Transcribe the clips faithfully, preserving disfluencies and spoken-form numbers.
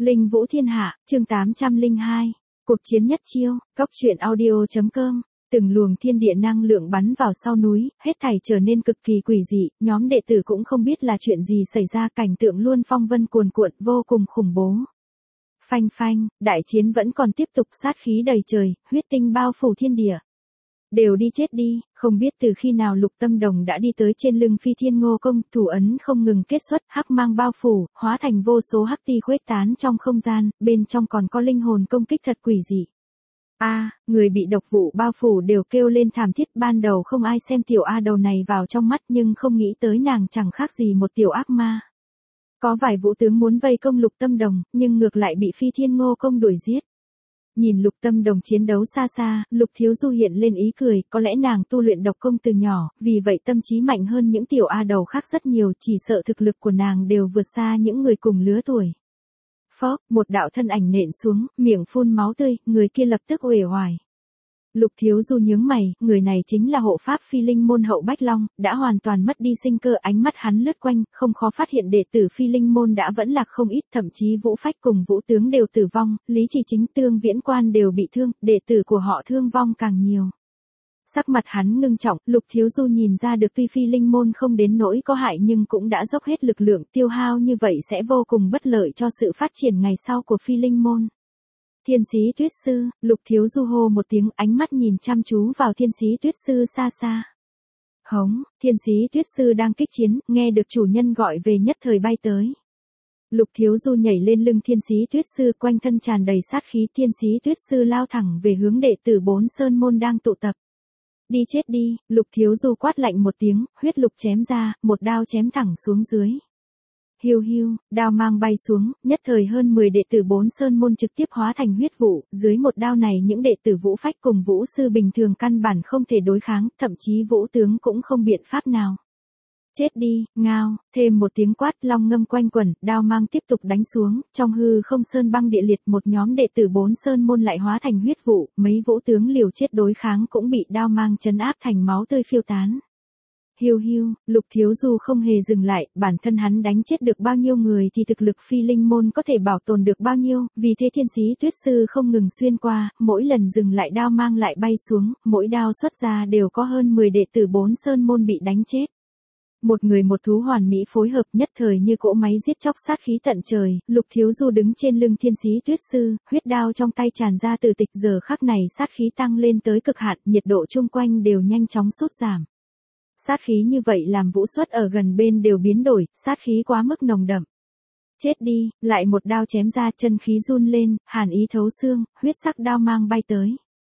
Linh Vũ Thiên Hạ, chương tám trăm lẻ hai. Cuộc chiến nhất chiêu, Cốc truyện audio.com. Từng luồng thiên địa năng lượng bắn vào sau núi, hết thảy trở nên cực kỳ quỷ dị, nhóm đệ tử cũng không biết là chuyện gì xảy ra, cảnh tượng luôn phong vân cuồn cuộn, vô cùng khủng bố. Phanh phanh, đại chiến vẫn còn tiếp tục, sát khí đầy trời, huyết tinh bao phủ thiên địa. Đều đi chết đi, không biết từ khi nào Lục Tâm Đồng đã đi tới trên lưng Phi Thiên Ngô Công, thủ ấn không ngừng kết xuất, hắc mang bao phủ, hóa thành vô số hắc ti khuếch tán trong không gian, bên trong còn có linh hồn công kích thật quỷ dị. A, à, người bị độc vụ bao phủ đều kêu lên thảm thiết, ban đầu không ai xem tiểu A đầu này vào trong mắt nhưng không nghĩ tới nàng chẳng khác gì một tiểu ác ma. Có vài vũ tướng muốn vây công Lục Tâm Đồng, nhưng ngược lại bị Phi Thiên Ngô Công đuổi giết. Nhìn Lục Tâm Đồng chiến đấu xa xa, Lục Thiếu Du hiện lên ý cười, có lẽ nàng tu luyện độc công từ nhỏ, vì vậy tâm trí mạnh hơn những tiểu A đầu khác rất nhiều, chỉ sợ thực lực của nàng đều vượt xa những người cùng lứa tuổi. Phốc, một đạo thân ảnh nện xuống, miệng phun máu tươi, người kia lập tức uể oải. Lục Thiếu Du nhướng mày, người này chính là hộ pháp Phi Linh môn Hậu Bách Long, đã hoàn toàn mất đi sinh cơ, ánh mắt hắn lướt quanh, không khó phát hiện đệ tử Phi Linh môn đã vẫn lạc không ít, thậm chí Vũ Phách cùng Vũ Tướng đều tử vong, Lý Chỉ Chính, Tương Viễn Quan đều bị thương, đệ tử của họ thương vong càng nhiều. Sắc mặt hắn ngưng trọng, Lục Thiếu Du nhìn ra được tuy Phi Linh môn không đến nỗi có hại nhưng cũng đã dốc hết lực lượng, tiêu hao như vậy sẽ vô cùng bất lợi cho sự phát triển ngày sau của Phi Linh môn. Thiên Sĩ Tuyết Sư, Lục Thiếu Du hô một tiếng, ánh mắt nhìn chăm chú vào Thiên Sĩ Tuyết Sư xa xa. Hống, Thiên Sĩ Tuyết Sư đang kích chiến, nghe được chủ nhân gọi về nhất thời bay tới. Lục Thiếu Du nhảy lên lưng Thiên Sĩ Tuyết Sư, quanh thân tràn đầy sát khí, Thiên Sĩ Tuyết Sư lao thẳng về hướng đệ tử bốn sơn môn đang tụ tập. Đi chết đi, Lục Thiếu Du quát lạnh một tiếng, huyết lục chém ra, một đao chém thẳng xuống dưới. Hiu hiu, đao mang bay xuống, nhất thời hơn mười đệ tử bốn sơn môn trực tiếp hóa thành huyết vụ, dưới một đao này những đệ tử Vũ Phách cùng Vũ Sư bình thường căn bản không thể đối kháng, thậm chí Vũ Tướng cũng không biện pháp nào. Chết đi, ngao, thêm một tiếng quát, long ngâm quanh quẩn, đao mang tiếp tục đánh xuống, trong hư không sơn băng địa liệt, một nhóm đệ tử bốn sơn môn lại hóa thành huyết vụ, mấy Vũ Tướng liều chết đối kháng cũng bị đao mang trấn áp thành máu tươi phiêu tán. Hiu hiu, Lục Thiếu Du không hề dừng lại, bản thân hắn đánh chết được bao nhiêu người thì thực lực Phi Linh môn có thể bảo tồn được bao nhiêu, vì thế Thiên Sĩ Tuyết Sư không ngừng xuyên qua, mỗi lần dừng lại đao mang lại bay xuống, mỗi đao xuất ra đều có hơn mười đệ tử bốn sơn môn bị đánh chết. Một người một thú hoàn mỹ phối hợp, nhất thời như cỗ máy giết chóc, sát khí tận trời, Lục Thiếu Du đứng trên lưng Thiên Sĩ Tuyết Sư, huyết đao trong tay tràn ra từ tịch, giờ khắc này sát khí tăng lên tới cực hạn, nhiệt độ chung quanh đều nhanh chóng sút giảm. Sát khí như vậy làm vũ xuất ở gần bên đều biến đổi, sát khí quá mức nồng đậm. Chết đi, lại một đao chém ra, chân khí run lên, hàn ý thấu xương, huyết sắc đao mang bay tới.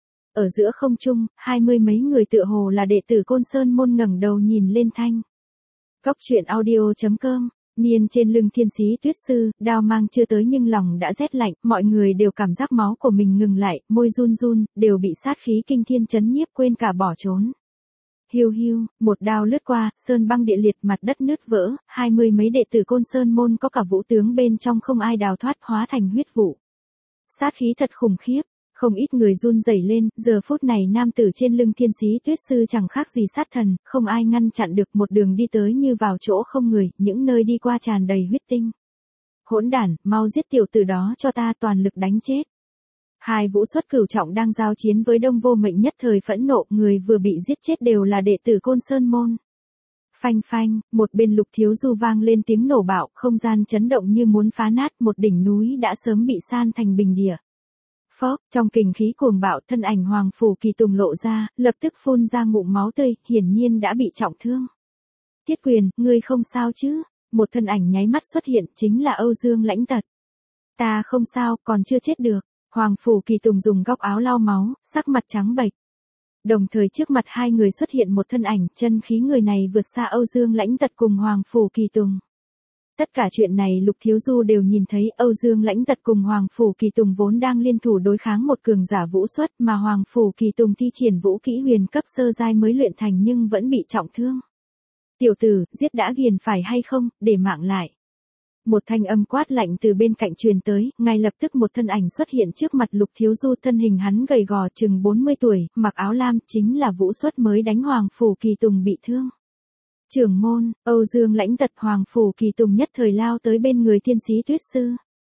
Ở giữa không trung, hai mươi mấy người tựa hồ là đệ tử Côn Sơn môn ngẩng đầu nhìn lên thanh. Cốc truyện audio.com, niên trên lưng Thiên Sĩ Tuyết Sư, đao mang chưa tới nhưng lòng đã rét lạnh, mọi người đều cảm giác máu của mình ngừng lại, môi run run, đều bị sát khí kinh thiên chấn nhiếp quên cả bỏ trốn. Hiu hiu, một đao lướt qua, sơn băng địa liệt, mặt đất nứt vỡ, hai mươi mấy đệ tử Côn Sơn môn có cả Vũ Tướng bên trong không ai đào thoát, hóa thành huyết vụ. Sát khí thật khủng khiếp, không ít người run rẩy lên, giờ phút này nam tử trên lưng Thiên Sĩ Tuyết Sư chẳng khác gì sát thần, không ai ngăn chặn được, một đường đi tới như vào chỗ không người, những nơi đi qua tràn đầy huyết tinh. Hỗn đản, mau giết tiểu tử đó cho ta, toàn lực đánh chết. Hai Vũ Xuất cửu trọng đang giao chiến với Đông Vô Mệnh nhất thời phẫn nộ, người vừa bị giết chết đều là đệ tử Côn Sơn môn. Phanh phanh, một bên Lục Thiếu Du vang lên tiếng nổ bạo, không gian chấn động như muốn phá nát, một đỉnh núi đã sớm bị san thành bình địa. Phốc, trong kình khí cuồng bạo, thân ảnh Hoàng Phủ Kỳ Tùng lộ ra, lập tức phun ra ngụm máu tươi, hiển nhiên đã bị trọng thương. Tiết Quyền, ngươi không sao chứ? Một thân ảnh nháy mắt xuất hiện, chính là Âu Dương Lãnh Tật. Ta không sao, còn chưa chết được. Hoàng Phủ Kỳ Tùng dùng góc áo lau máu, sắc mặt trắng bệch. Đồng thời trước mặt hai người xuất hiện một thân ảnh, chân khí người này vượt xa Âu Dương Lãnh Tật cùng Hoàng Phủ Kỳ Tùng. Tất cả chuyện này Lục Thiếu Du đều nhìn thấy, Âu Dương Lãnh Tật cùng Hoàng Phủ Kỳ Tùng vốn đang liên thủ đối kháng một cường giả vũ xuất, mà Hoàng Phủ Kỳ Tùng thi triển vũ kỹ huyền cấp sơ giai mới luyện thành nhưng vẫn bị trọng thương. Tiểu tử, giết đã ghiền phải hay không, để mạng lại. Một thanh âm quát lạnh từ bên cạnh truyền tới, ngay lập tức một thân ảnh xuất hiện trước mặt Lục Thiếu Du, thân hình hắn gầy gò chừng bốn mươi tuổi, mặc áo lam, chính là Vũ Xuất mới đánh Hoàng Phủ Kỳ Tùng bị thương. Trưởng môn, Âu Dương Lãnh Tật, Hoàng Phủ Kỳ Tùng nhất thời lao tới bên người Thiên Sĩ Tuyết Sư.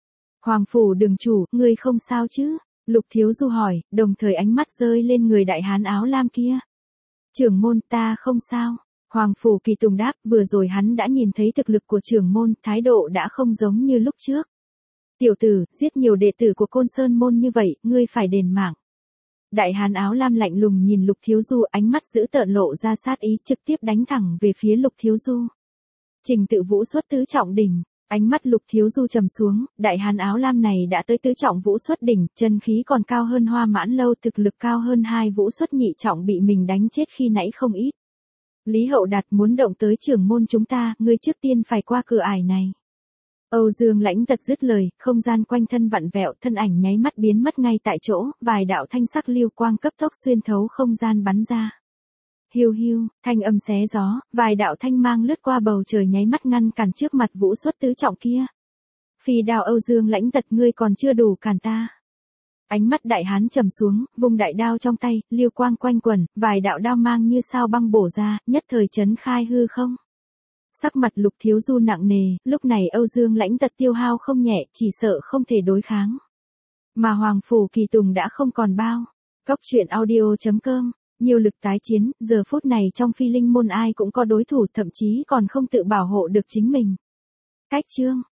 Hoàng phủ đường chủ, ngươi không sao chứ? Lục Thiếu Du hỏi, đồng thời ánh mắt rơi lên người đại hán áo lam kia. Trưởng môn, ta không sao. Hoàng phủ Kỳ Tùng đáp, vừa rồi hắn đã nhìn thấy thực lực của trưởng môn, thái độ đã không giống như lúc trước. Tiểu tử, giết nhiều đệ tử của Côn Sơn môn như vậy, ngươi phải đền mạng. Đại hán áo lam lạnh lùng nhìn Lục Thiếu Du, ánh mắt dữ tợn lộ ra sát ý, trực tiếp đánh thẳng về phía Lục Thiếu Du. Trình Tự Vũ xuất tứ trọng đỉnh, ánh mắt Lục Thiếu Du trầm xuống, đại hán áo lam này đã tới tứ trọng vũ xuất đỉnh, chân khí còn cao hơn Hoa Mãn Lâu, thực lực cao hơn hai vũ xuất nhị trọng bị mình đánh chết khi nãy không ít. Lý Hậu Đạt muốn động tới trưởng môn chúng ta, ngươi trước tiên phải qua cửa ải này. Âu Dương Lãnh Tật dứt lời, không gian quanh thân vặn vẹo, thân ảnh nháy mắt biến mất ngay tại chỗ, vài đạo thanh sắc lưu quang cấp tốc xuyên thấu không gian bắn ra. Hiu hiu, thanh âm xé gió, vài đạo thanh mang lướt qua bầu trời nháy mắt ngăn cản trước mặt vũ xuất tứ trọng kia. Phi đao Âu Dương Lãnh Tật, ngươi còn chưa đủ cản ta. Ánh mắt đại hán trầm xuống, vùng đại đao trong tay, lưu quang quanh quẩn, vài đạo đao mang như sao băng bổ ra, nhất thời chấn khai hư không. Sắc mặt Lục Thiếu Du nặng nề, lúc này Âu Dương Lãnh Tật tiêu hao không nhẹ, chỉ sợ không thể đối kháng. Mà Hoàng phủ Kỳ Tùng đã không còn bao. Cóc truyện audio chấm com, nhiều lực tái chiến, giờ phút này trong Phi Linh môn ai cũng có đối thủ, thậm chí còn không tự bảo hộ được chính mình. Cách chương